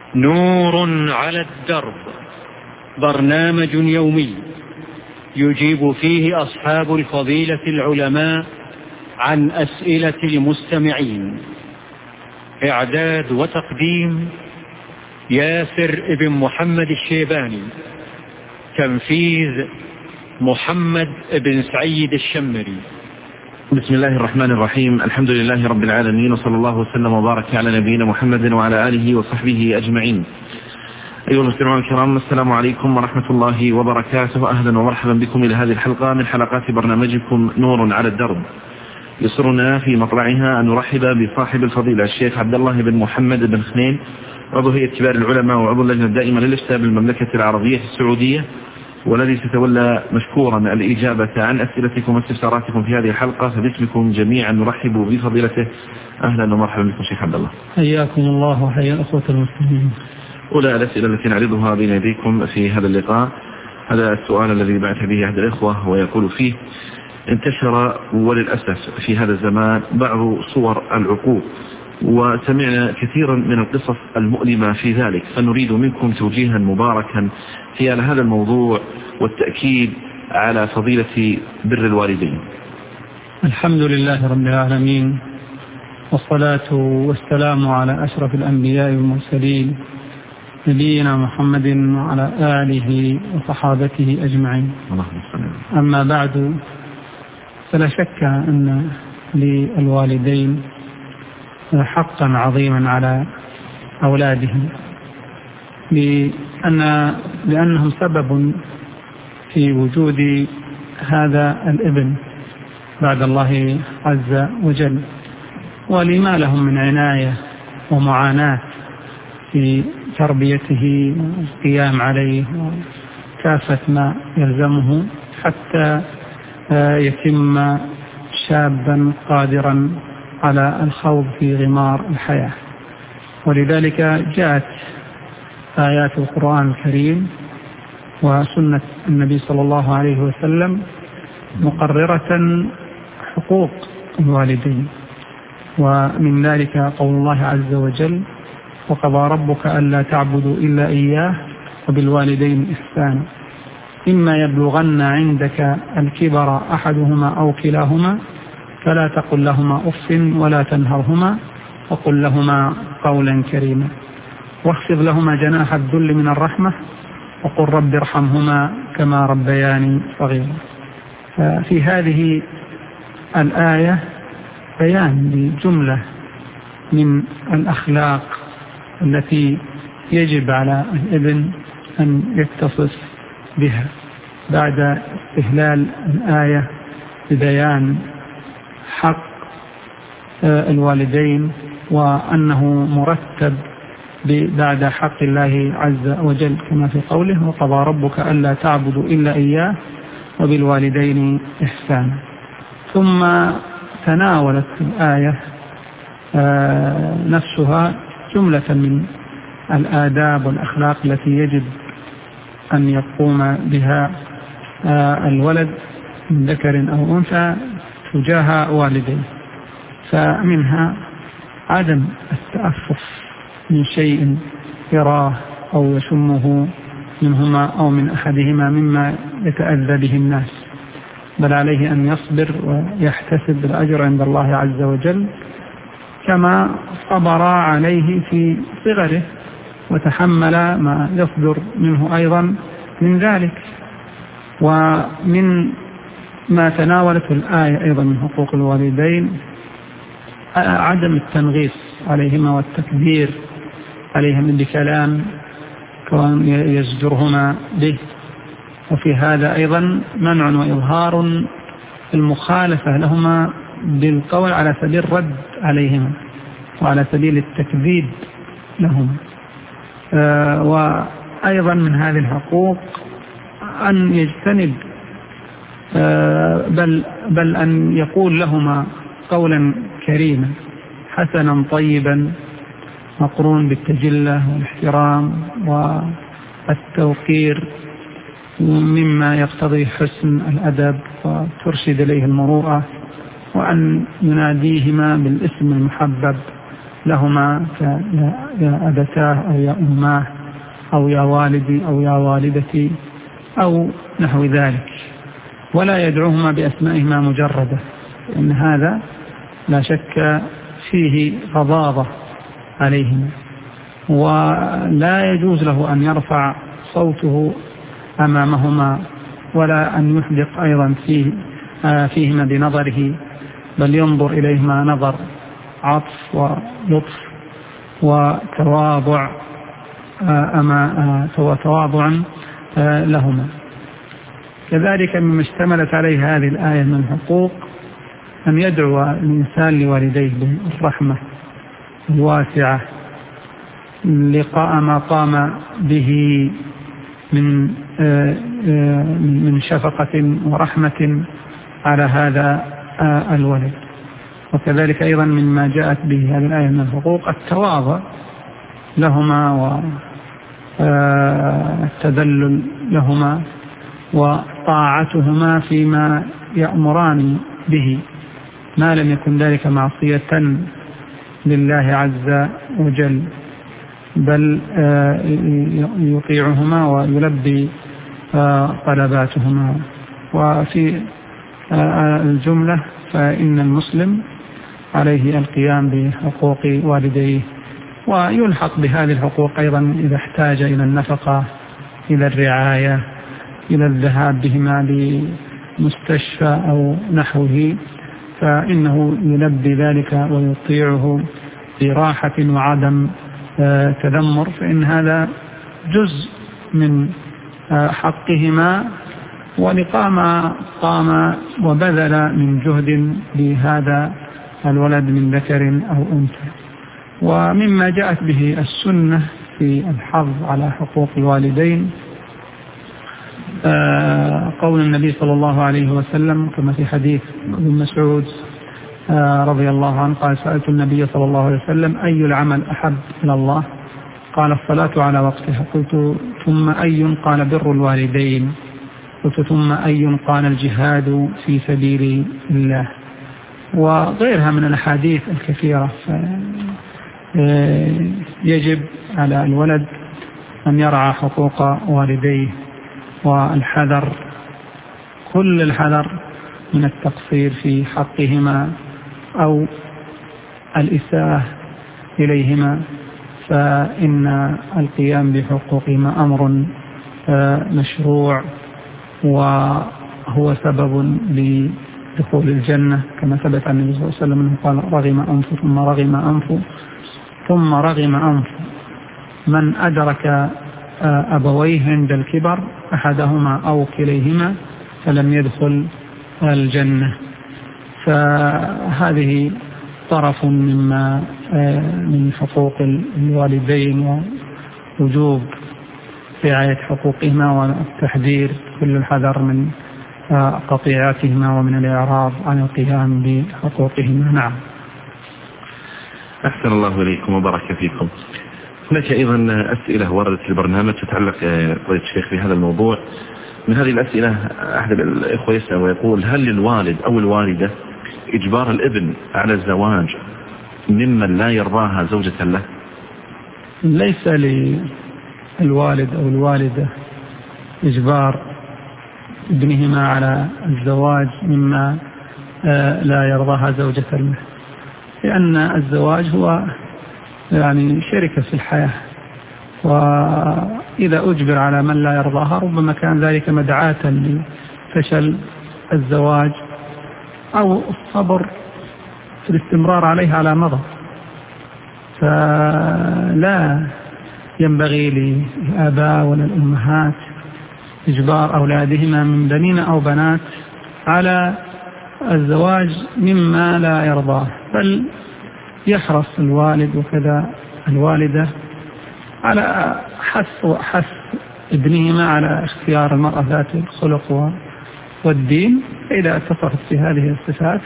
نور على الدرب، برنامج يومي يجيب فيه أصحاب الفضيلة العلماء عن أسئلة المستمعين. إعداد وتقديم ياسر بن محمد الشيباني. تنفيذ محمد بن سعيد الشمري. بسم الله الرحمن الرحيم. الحمد لله رب العالمين، وصلى الله وسلم وبارك على نبينا محمد وعلى آله وصحبه أجمعين. أيها المستمعون الكرام، السلام عليكم ورحمة الله وبركاته. أهلا ومرحبا بكم إلى هذه الحلقة من حلقات برنامجكم نور على الدرب. يسرنا في مطلعها أن نرحب بصاحب الفضيلة الشيخ عبد الله بن محمد بن خنين، عضو هيئة كبار العلماء وعضو اللجنة الدائمة للإفتاء بالمملكة العربية السعودية، والذي سيتولى مشكورا الإجابة عن أسئلتكم واستفساراتكم في هذه الحلقة. فباسمكم جميعا نرحب بفضيلته. أهلا ومرحبا بكم شيخ عبد الله. حياكم الله وحيا الأخوة المسلمين. أولى الأسئلة التي نعرضها بين يديكم في هذا اللقاء، هذا السؤال الذي بعث به أحد الإخوة ويقول فيه: انتشر وللأسف في هذا الزمان بعض صور العقوق، وسمعنا كثيرا من القصص المؤلمة في ذلك، فنريد منكم توجيها مباركا في هذا الموضوع والتأكيد على فضيلة بر الوالدين. الحمد لله رب العالمين، والصلاة والسلام على أشرف الأنبياء والمرسلين نبينا محمد وعلى آله وصحابته أجمعين. أما بعد، فلا شك أن للوالدين حقا عظيما على أولادهم، لأنهم سبب في وجود هذا الابن بعد الله عز وجل، ولما لهم من عناية ومعاناة في تربيته والقيام عليه وكافة ما يلزمه حتى يتم شابا قادرا على الخوض في غمار الحياة. ولذلك جاءت آيات القرآن الكريم وسنة النبي صلى الله عليه وسلم مقررة حقوق الوالدين، ومن ذلك قول الله عز وجل: وقضى ربك ألا تعبدوا إلا إياه وبالوالدين إحسانا إما يبلغن عندك الكبر أحدهما أو كلاهما فلا تقل لهما أف ولا تنهرهما وقل لهما قولا كريما واخفض لهما جناح الذل من الرحمة وقل رب ارحمهما كما ربياني صغيرا. ففي هذه الآية بيان لجملة من الأخلاق التي يجب على الابن أن يتصف بها، بعد استهلال الآية ببيان حق الوالدين وأنه مرتب بعد حق الله عز وجل كما في قوله: وقضى ربك ألا تعبدوا إلا إياه وبالوالدين إحسانا. ثم تناولت الآية نفسها جملة من الآداب والأخلاق التي يجب أن يقوم بها الولد من ذكر أو أنثى تجاه والديه، فمنها عدم التأفف من شيء يراه أو يشمه منهما أو من أحدهما مما يتأذى به الناس، بل عليه أن يصبر ويحتسب الأجر عند الله عز وجل كما صبر عليه في صغره وتحمل ما يصدر منه أيضا من ذلك. ومن ما تناولته الآية أيضا من حقوق الوالدين عدم التنغيص عليهما والتكبير عليهم بكلام كون يزجرهما به، وفي هذا أيضا منع وإظهار المخالفة لهما بالقول على سبيل الرد عليهما وعلى سبيل التكذيب لهما. وأيضا من هذه الحقوق أن يجتنب بل أن يقول لهما قولا كريما حسنا طيبا مقرون بالتجلة والاحترام والتوقير مما يقتضي حسن الأدب وترشد إليه المروءة، وأن يناديهما بالاسم المحبب لهما يا أبتاه أو يا أماه أو يا والدي أو يا والدتي أو نحو ذلك، ولا يدعوهما بأسمائهما مجردة، لأن هذا لا شك فيه غضاضة عليهما، ولا يجوز له أن يرفع صوته أمامهما ولا أن يحدق أيضا فيهما بنظره، بل ينظر إليهما نظر عطف ولطف وتواضع وتواضعا لهما. كذلك مما اشتملت عليه هذه الآية من حقوق أن يدعو الإنسان لوالديه بالرحمة الواسعة لقاء ما قام به من شفقة ورحمة على هذا الولد. وكذلك أيضا مما جاءت به هذه الآية من الحقوق التواضع لهما والتذلل لهما وطاعتهما فيما يأمران به ما لم يكن ذلك معصية لله عز وجل، بل يطيعهما ويلبي طلباتهما. وفي الجملة فإن المسلم عليه القيام بحقوق والديه، ويلحق بهذه الحقوق أيضا إذا احتاج إلى النفقة، إلى الرعاية، إلى الذهاب بهما لمستشفى أو نحوه، فإنه يلبي ذلك ويطيعه براحة وعدم تذمر، فإن هذا جزء من حقهما ولقام قام وبذل من جهد لهذا الولد من ذكر أو أنثى. ومما جاءت به السنة في الحظ على حقوق الوالدين قول النبي صلى الله عليه وسلم كما في حديث ابن مسعود رضي الله عنه قال: سألت النبي صلى الله عليه وسلم أي العمل أحب إلى الله؟ قال: الصلاة على وقتها. قلت: ثم أي؟ قال: بر الوالدين. قلت: ثم أي؟ قال: الجهاد في سبيل الله. وغيرها من الأحاديث الكثيرة. يجب على الولد أن يرعى حقوق والديه، والحذر كل الحذر من التقصير في حقهما أو الإساءة إليهما، فإن القيام بحقوقهما أمر مشروع وهو سبب لدخول الجنة، كما ثبت عن النبي صلى الله عليه وسلم أنه قال: رغم أنف ثم رغم أنف ثم رغم أنف من أدرك أبويه عند الكبر أحدهما أو كليهما فلم يدخل الجنة. فهذه طرف مما من حقوق الوالدين ووجوب رعاية حقوقهما والتحذير كل الحذر من قطيعتهما ومن الإعراض عن القيام بحقوقهما. نعم. أحسن الله إليكم وبارك فيكم. هناك أيضا أسئلة وردت في البرنامج تتعلق قضية الشيخ في هذا الموضوع. من هذه الأسئلة أحد الإخوة يسأل ويقول: هل للوالد أو الوالدة إجبار الابن على الزواج ممن لا يرضاها زوجة له؟ ليس للوالد أو الوالدة إجبار ابنهما على الزواج مما لا يرضاها زوجة له، لأن الزواج هو يعني شركة في الحياة، وإذا أجبر على من لا يرضاها ربما كان ذلك مدعاة لفشل الزواج أو الصبر في الاستمرار عليها على مضض. فلا ينبغي للآباء ولا الأمهات إجبار أولادهما من بنين أو بنات على الزواج مما لا يرضاه، بل يحرص الوالد وكذا الوالدة على حث ابنهما على اختيار المرأة ذات الخلق والدين. إذا اتصفت في هذه الصفات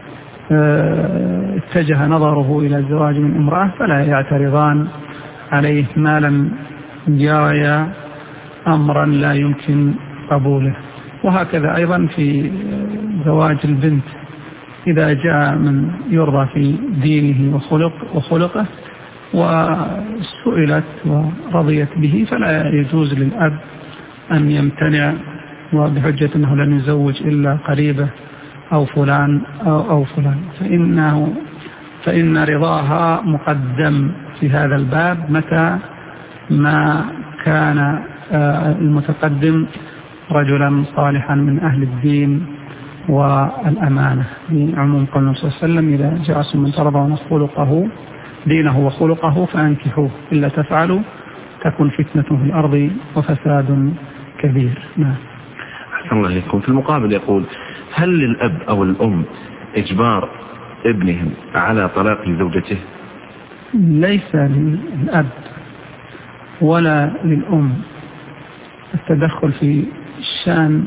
واتجه نظره إلى الزواج من امرأة فلا يعترضان عليه ما لم يريا أمرا لا يمكن قبوله. وهكذا أيضا في زواج البنت، إذا جاء من يرضى في دينه وخلقه وسئلت ورضيت به فلا يجوز للأب أن يمتنع وبحجة أنه لن يزوج إلا قريبة أو فلان أو فلان، فإن رضاها مقدم في هذا الباب متى ما كان المتقدم رجلا صالحا من أهل الدين والأمانة، بعموم قول النبي صلى الله عليه وسلم: إذا جاءكم من ترضون خلقه دينه وخلقه فأنكحوه إلا تفعلوا تكن فتنة في الأرض وفساد كبير. نعم. أحسن الله إليكم. في المقابل يقول: هل للأب أو الأم إجبار ابنهم على طلاق زوجته؟ ليس للأب ولا للأم التدخل في شأن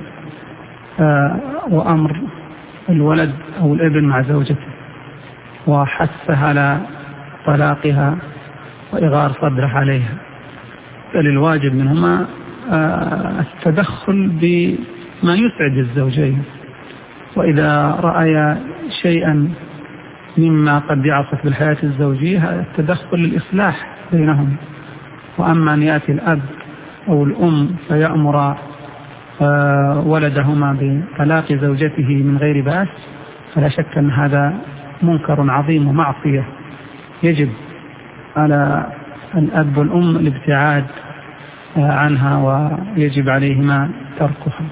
وأمر الولد أو الابن مع زوجته وحثها على طلاقها وإغار صدره عليها، بل الواجب منهما التدخل بما يسعد الزوجين، وإذا رأي شيئا مما قد يعصف بالحياة الزوجية التدخل للإصلاح بينهم. وأما أن يأتي الأب أو الأم فيأمر ولدهما بطلاق زوجته من غير بأس فلا شك أن هذا منكر عظيم ومعصية يجب على الأب والأم الابتعاد عنها ويجب عليهما تركها.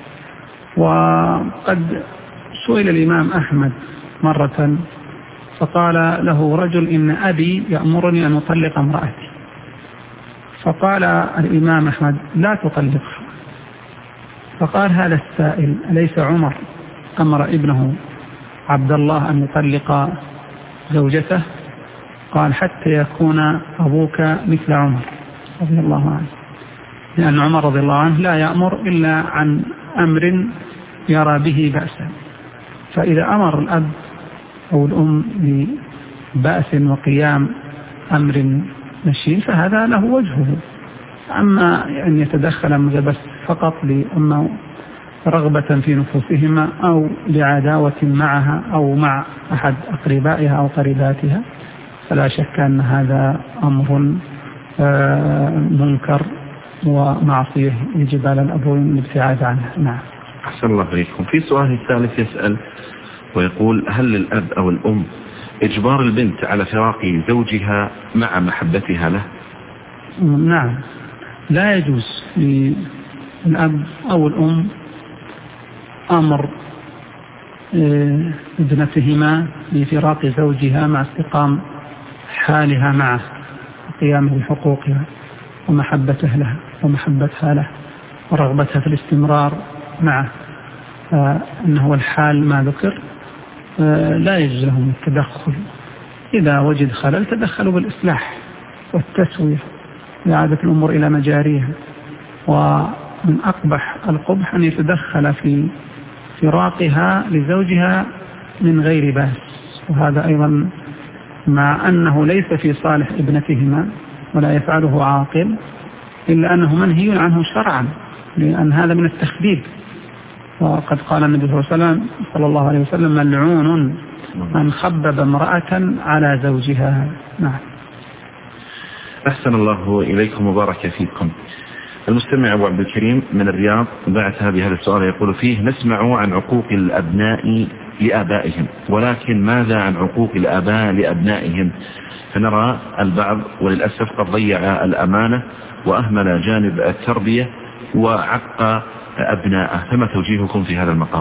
وقد سئل الإمام أحمد مرة فقال له رجل: إن أبي يأمرني أن أطلق امرأتي. فقال الإمام أحمد: لا تطلقها. فقال هذا السائل: أليس عمر أمر ابنه عبد الله أن يطلق زوجته؟ قال: حتى يكون أبوك مثل عمر رضي الله عنه، لأن عمر رضي الله عنه لا يأمر إلا عن أمر يرى به بأسا، فإذا أمر الأب أو الأم ببأس وقيام أمر مشين فهذا له وجهه. أما أن يتدخل بس فقط لأنه رغبة في نفوسهما أو لعداوة معها أو مع أحد أقربائها أو قريباتها فلا شك أن هذا أمر منكر ومعصية يجب على الأبوين الابتعاد عنه. نعم. أحسن الله إليكم. في سؤال الثالث يسأل ويقول: هل للأب أو الأم إجبار البنت على فراق زوجها مع محبتها له؟ نعم، لا يجوز للأب أو الأم أمر ابنتهما بفراق زوجها مع استقام حالها معه وقيامه بحقوقها ومحبته له ومحبتها له ورغبتها في الاستمرار معه، أنه الحال ما ذكر لا يجوز لهم التدخل. إذا وجد خلل تدخلوا بالإصلاح والتسوية لإعادة الأمور إلى مجاريها. ومن أقبح القبح أن يتدخل في فراقها لزوجها من غير بأس، وهذا أيضا مع أنه ليس في صالح ابنتهما ولا يفعله عاقل، إلا أنه منهي عنه شرعا، لأن هذا من التخبيب. وقد قال النبي صلى الله عليه وسلم: ملعون من خبب امرأة على زوجها. نعم. أحسن الله إليكم وبارك فيكم. المستمع أبو عبد الكريم من الرياض بعث بهذا السؤال يقول فيه: نسمع عن عقوق الأبناء لآبائهم، ولكن ماذا عن عقوق الآباء لأبنائهم؟ فنرى البعض وللأسف قد ضيع الأمانة وأهمل جانب التربية وعق أبناءه، فما توجيهكم في هذا المقام؟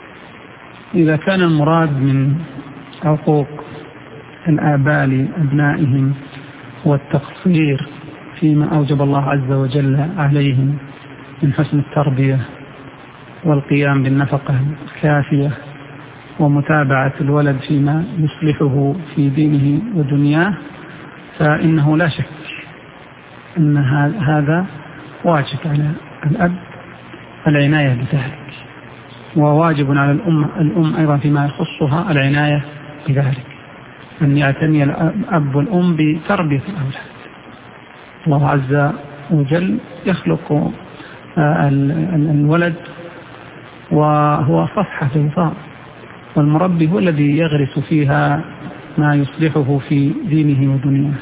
إذا كان المراد من عقوق الآباء لأبنائهم والتقصير فيما أوجب الله عز وجل عليهم من حسن التربية والقيام بالنفقة الكافية ومتابعة الولد فيما يصلحه في دينه ودنياه، فإنه لا شك أن هذا واجب على الأب العناية بذلك، وواجب على الأم أيضا فيما يخصها العناية بذلك، أن يعتني الأب والأم بتربية الأولاد. الله عز وجل يخلق الولد وهو صفحة بيضاء والمربي هو الذي يغرس فيها ما يصلحه في دينه ودنياه.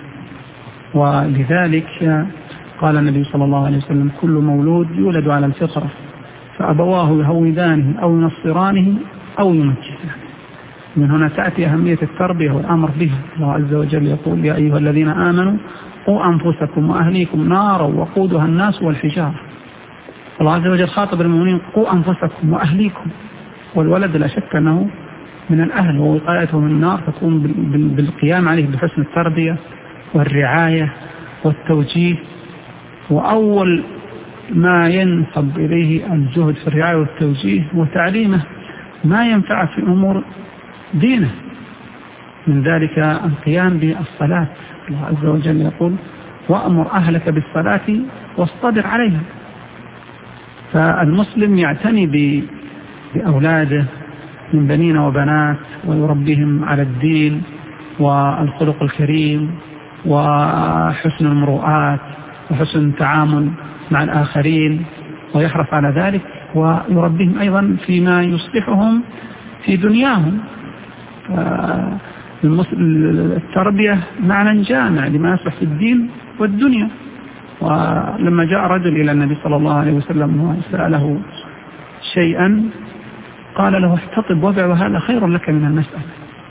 ولذلك قال النبي صلى الله عليه وسلم: كل مولود يولد على الفطرة فأبواه يهودانه أو ينصرانه أو يمجسانه. من هنا تأتي أهمية التربية والأمر بها. الله عز وجل يقول: يا أيها الذين آمنوا قوا أنفسكم وأهليكم نارا وقودها الناس والحجارة. الله عز وجل خاطب المؤمنين: قوا أنفسكم وأهليكم. والولد لا شك أنه من الأهل، ووقايته من النار تكون بالقيام عليه بحسن التربية والرعاية والتوجيه. وأول ما ينصب إليه الجهد في الرعاية والتوجيه وتعليمه ما ينفع في أمور دينه، من ذلك القيام بالصلاة. الله عز وجل يقول: وأمر أهلك بالصلاة واصطبر عليها. فالمسلم يعتني بأولاده من بنين وبنات ويربيهم على الدين والخلق الكريم وحسن المروءات وحسن التعامل مع الآخرين، ويحرص على ذلك، ويربيهم أيضا فيما يصلحهم في دنياهم. التربية معنى جامع لما يصلح في الدين والدنيا. ولما جاء رجل إلى النبي صلى الله عليه وسلم وسأله شيئا قال له: احتطب وبع وهذا خير لك من المسألة.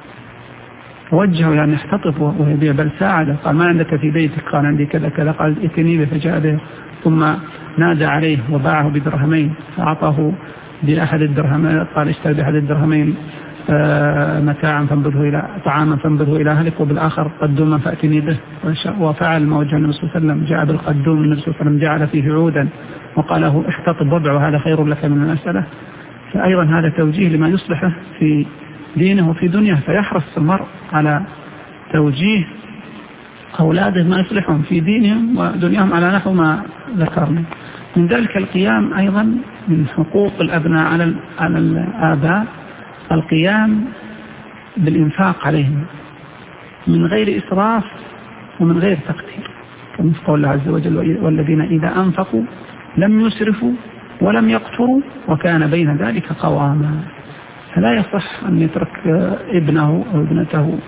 وجهه يعني احتطب ويبيع، بل ساعده. قال: ما عندك في بيتك؟ قال: عندي كذا كذا. قال: ائتني به. فجاء به ثم نادى عليه وباعه بدرهمين، فأعطاه بأحد الدرهمين. قال: اشتري بأحد الدرهمين متاعا فانبذه إلى طعاما فانبذه إلى أهلك، وبالآخر قدوما فأتني به. وفعل ما وجه النبي صلى الله عليه وسلم، جاء بالقدوم. النبي صلى الله عليه وسلم جعل فيه عودا وقال له: احتطب وبع وهذا خير لك من المسألة. فأيضا هذا توجيه لما يصلحه في دينه وفي دنياه. فيحرص المرء على توجيه أولاده ما يصلحهم في دينهم ودنياهم على نحو ما ذكرنا. من ذلك القيام أيضا من حقوق الأبناء على الآباء القيام بالإنفاق عليهم من غير إسراف ومن غير تقتير، كما قال الله عز وجل: والذين إذا أنفقوا لم يسرفوا ولم يقتروا وكان بين ذلك قواما. فلا يصح أن يترك ابنه أو ابنته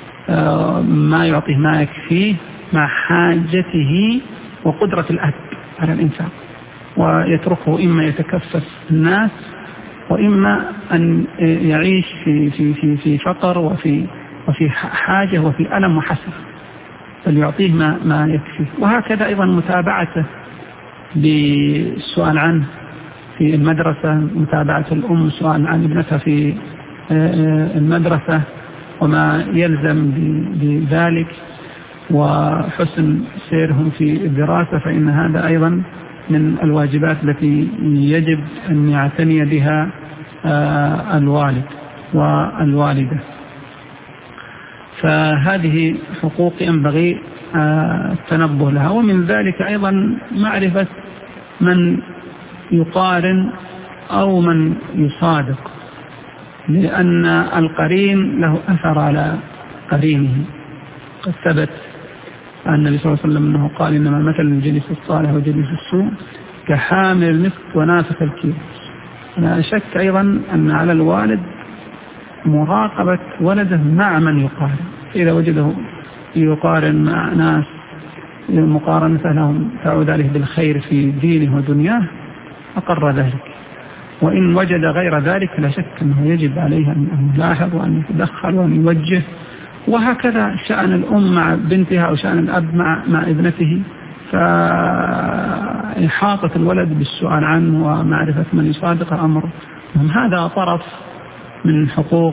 ما يعطيه ما يكفيه مع حاجته وقدرة الأب على الإنفاق، ويتركه إما يتكفف الناس وإما أن يعيش في فقر وفي حاجة وفي ألم وحسرة، فليعطيه ما يكفيه. وهكذا أيضا متابعته بالسؤال عنه في المدرسة، متابعة الأم سؤال عن ابنتها في المدرسة وما يلزم بذلك، وحسن سيرهم في الدراسة، فإن هذا أيضا من الواجبات التي يجب أن يعتني بها الوالد والوالدة. فهذه حقوق ينبغي التنبه لها. ومن ذلك أيضا معرفة من يقارن أو من يصادق، لأن القرين له أثر على قرينه. قد ثبت عن النبي صلى الله عليه وسلم أنه قال: إنما مثل الجليس الصالح وجليس السوء كحامل المسك ونافخ الكير. لا شك أيضا أن على الوالد مراقبة ولده مع من يقارن. إذا وجده يقارن مع ناس مقارنة لهم تعود عليه بالخير في دينه ودنياه أقر ذلك، وإن وجد غير ذلك لا شك أنه يجب عليه أن يلاحظ وأن يتدخل وأن يوجه. وهكذا شأن الأم مع بنتها أو شأن الأب مع ابنته. فإحاطة الولد بالسؤال عنه ومعرفة من يصادق أمر هذا طرف من حقوق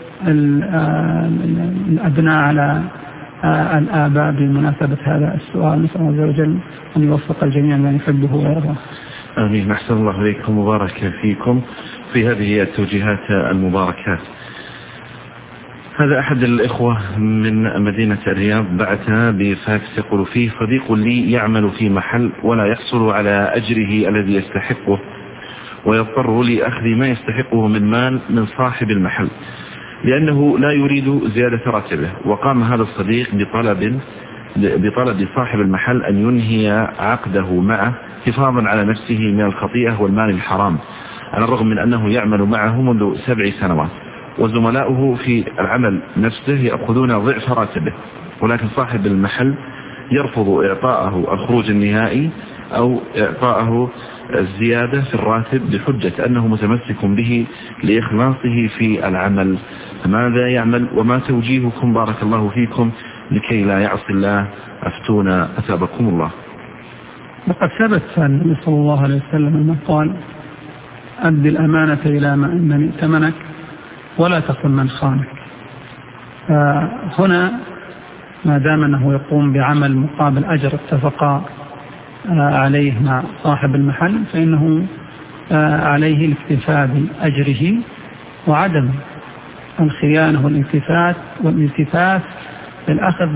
الأبناء على الآباء بمناسبة هذا السؤال. نسأل الله عز وجل أن يوفق الجميع لمن يحبه ويرضاه. آمين. أحسن الله إليكم وبارك فيكم في هذه التوجيهات المباركات. هذا أحد الإخوة من مدينة الرياض بعث بفاكس يقول فيه: صديق لي يعمل في محل ولا يحصل على أجره الذي يستحقه، ويضطر لأخذ ما يستحقه من مال من صاحب المحل لأنه لا يريد زيادة راتبه. وقام هذا الصديق بطلب صاحب المحل أن ينهي عقده معه حفاظا على نفسه من الخطيئة والمال الحرام، على الرغم من أنه يعمل معه منذ 7 سنوات، وزملاؤه في العمل نفسه يأخذون ضعف راتبه، ولكن صاحب المحل يرفض إعطاءه الخروج النهائي أو إعطاءه الزيادة في الراتب بحجة أنه متمسك به لإخلاصه في العمل. فماذا يعمل وما توجيهكم بارك الله فيكم لكي لا يعصي الله؟ أفتونا أثابكم الله. وقد ثبت عن النبي صلى الله عليه وسلم أنه قال: أدي الأمانة إلى من ائتمنك ولا تخن من خانك. فهنا ما دام أنه يقوم بعمل مقابل أجر اتفق عليه مع صاحب المحل، فإنه عليه الاكتفاء بأجره وعدم الخيانة والالتفاف بالأخذ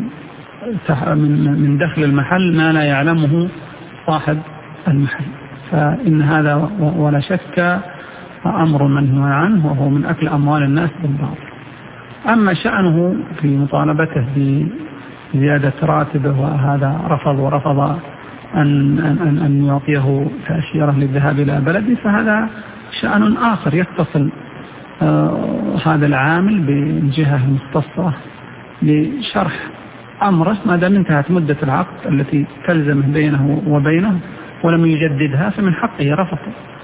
من دخل المحل ما لا يعلمه صاحب المحل. فإن هذا ولا شك أمر منهي عنه، وهو من أكل أموال الناس بالباطل. أما شأنه في مطالبته بزيادة راتبه وهذا ورفض أن يعطيه تأشيرة للذهاب إلى بلده، فهذا شأن آخر يتصل هذا العامل بالجهة المختصة لشرح أمره. ما دام انتهت مدة العقد التي تلزم بينه وبينه ولم يجددها، فمن حقه رفض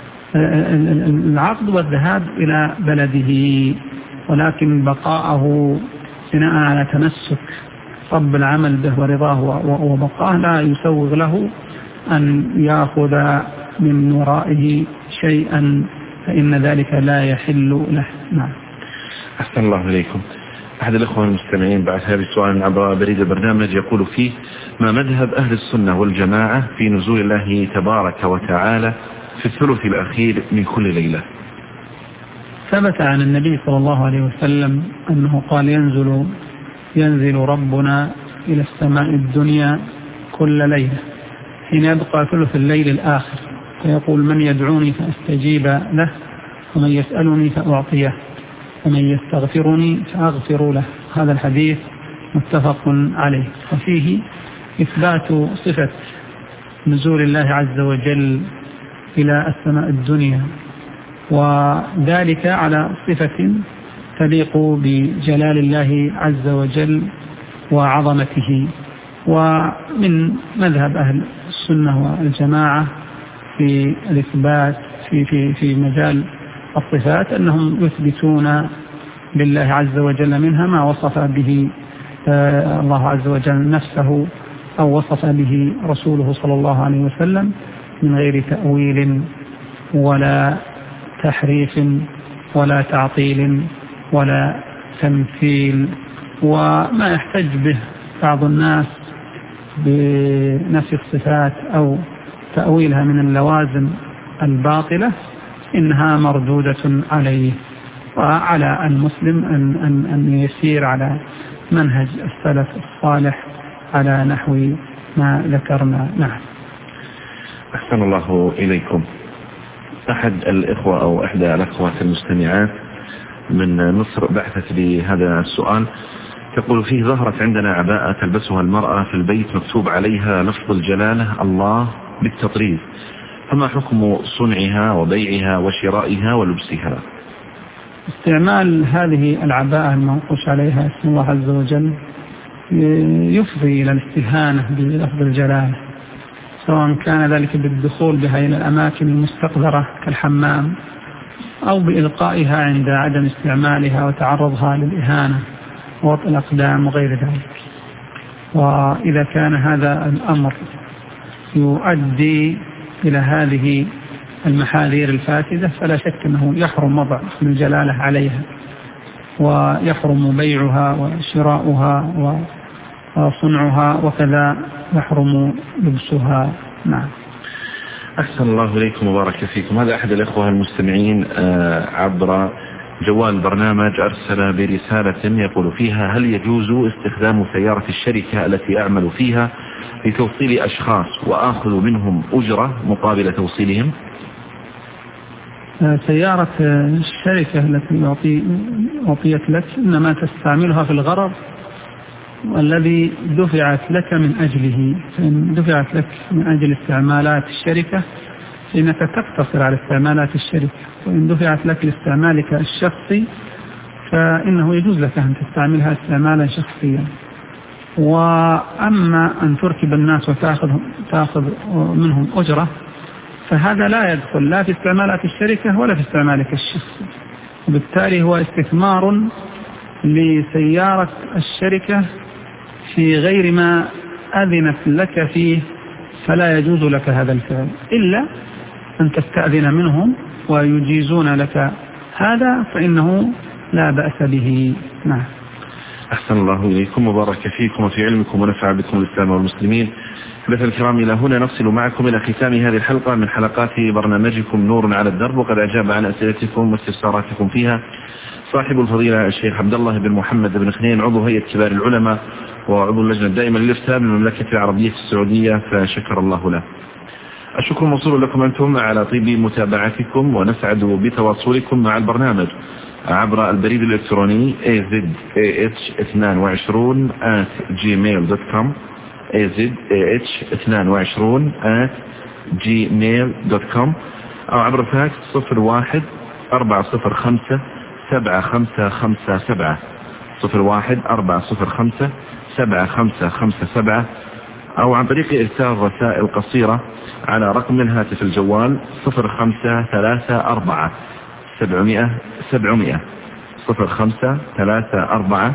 العقد والذهاب إلى بلده، ولكن بقاءه بناء على تمسك رب العمل به ورضاه وبقاه لا يسوغ له أن يأخذ من ورائه شيئا، فإن ذلك لا يحل له. نعم. أحسن الله إليكم. أحد الأخوة المستمعين بعد هذا السؤال عبر بريد البرنامج يقول فيه: ما مذهب أهل السنة والجماعة في نزول الله تبارك وتعالى في الثلث الأخير من كل ليلة؟ ثبت عن النبي صلى الله عليه وسلم أنه قال: ينزل ربنا إلى السماء الدنيا كل ليلة حين يبقى ثلث الليل الآخر، فيقول: من يدعوني فأستجيب له، ومن يسألني فأعطيه، ومن يستغفرني فأغفر له. هذا الحديث متفق عليه، وفيه إثبات صفة نزول الله عز وجل إلى السماء الدنيا، وذلك على صفة تليق بجلال الله عز وجل وعظمته. ومن مذهب أهل السنة والجماعة في الإثبات في مجال الصفات أنهم يثبتون لله عز وجل منها ما وصف به الله عز وجل نفسه أو وصف به رسوله صلى الله عليه وسلم من غير تأويل ولا تحريف ولا تعطيل ولا تمثيل. وما يحتج به بعض الناس بنفي الصفات أو تأويلها من اللوازم الباطلة إنها مردودة عليه، وعلى المسلم أن يسير على منهج السلف الصالح على نحو ما ذكرنا. نعم. أحسن الله إليكم. أحد الإخوة أو إحدى الأخوات المستمعات من مصر بعثت بهذا السؤال، تقول فيه: ظهرت عندنا عباءة تلبسها المرأة في البيت مكتوب عليها لفظ الجلالة الله بالتطريز، فما حكم صنعها وبيعها وشرائها ولبسها؟ استعمال هذه العباءة المنقوش عليها اسم الله عز وجل يفضي إلى الاستهانة بلفظ الجلالة، سواء كان ذلك بالدخول بها إلى الأماكن المستقذرة كالحمام، أو بإلقائها عند عدم استعمالها وتعرضها للإهانة ووطئ الأقدام وغير ذلك. وإذا كان هذا الأمر يؤدي إلى هذه المحاذير الفاسدة فلا شك أنه يحرم وضع اسم الجلالة عليها، ويحرم بيعها وشراؤها وصنعها، وكذا يحرم لبسها. نعم. أحسن الله إليكم وبارك فيكم. هذا أحد الأخوة المستمعين عبر جوال البرنامج أرسل برسالة يقول فيها: هل يجوز استخدام سيارة الشركة التي أعمل فيها لتوصيل أشخاص وآخذ منهم أجرة مقابل توصيلهم؟ سيارة الشركة التي أعطيت لك إنما تستعملها في الغرض والذي دفعت لك من أجله. فإن دفعت لك من أجل استعمالات الشركة فإنك تقتصر على استعمالات الشركة، وإن دفعت لك لاستعمالك الشخصي فإنه يجوز لك أن تستعملها استعمالا شخصيا. وأما أن تركب الناس وتأخذ منهم أجرة فهذا لا يدخل لا في استعمالات الشركة ولا في استعمالك الشخصي، وبالتالي هو استثمار لسيارة الشركة في غير ما أذنت لك فيه، فلا يجوز لك هذا الفعل إلا أن تستأذن منهم ويجيزون لك هذا، فإنه لا بأس به. نعم. أحسن الله إليكم وبارك فيكم وفي علمكم ونفع بكم الإسلام والمسلمين. حدث الكرام، إلى هنا نصل معكم إلى ختام هذه الحلقة من حلقات برنامجكم نور على الدرب، وقد أجاب عن أسئلتكم واستفساراتكم فيها صاحب الفضيلة الشيخ عبد الله بن محمد بن خنين، عضو هيئة كبار العلماء وعضو اللجنة الدائمة للإفتاء بالمملكة العربية السعودية، فشكر الله له. الشكر موصول لكم أنتم على طيب متابعتكم، ونسعد بتواصلكم مع البرنامج عبر البريد الإلكتروني azah22@gmail.com azah22@gmail.com أو عبر فاكس 01-405-7557 01-405-7557 أو عن طريق إرسال رسائل قصيرة على رقم الهاتف الجوال 0534 700 700 0534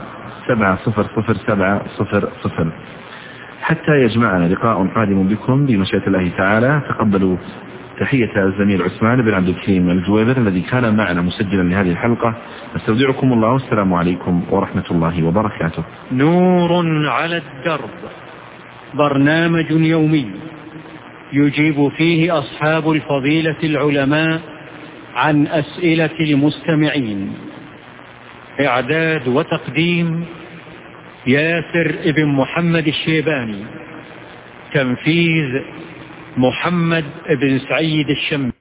700700. حتى يجمعنا لقاء قادم بكم بمشيئة الله تعالى، تقبلوا تحية الزميل عثمان بن عبد الكريم الجويبر الذي كان معنا مسجلا لهذه الحلقة. استودعكم الله والسلام عليكم ورحمة الله وبركاته. نور على الدرب، برنامج يومي يجيب فيه أصحاب الفضيلة العلماء عن أسئلة المستمعين. إعداد وتقديم ياسر ابن محمد الشيباني. تنفيذ محمد بن سعيد الشمس.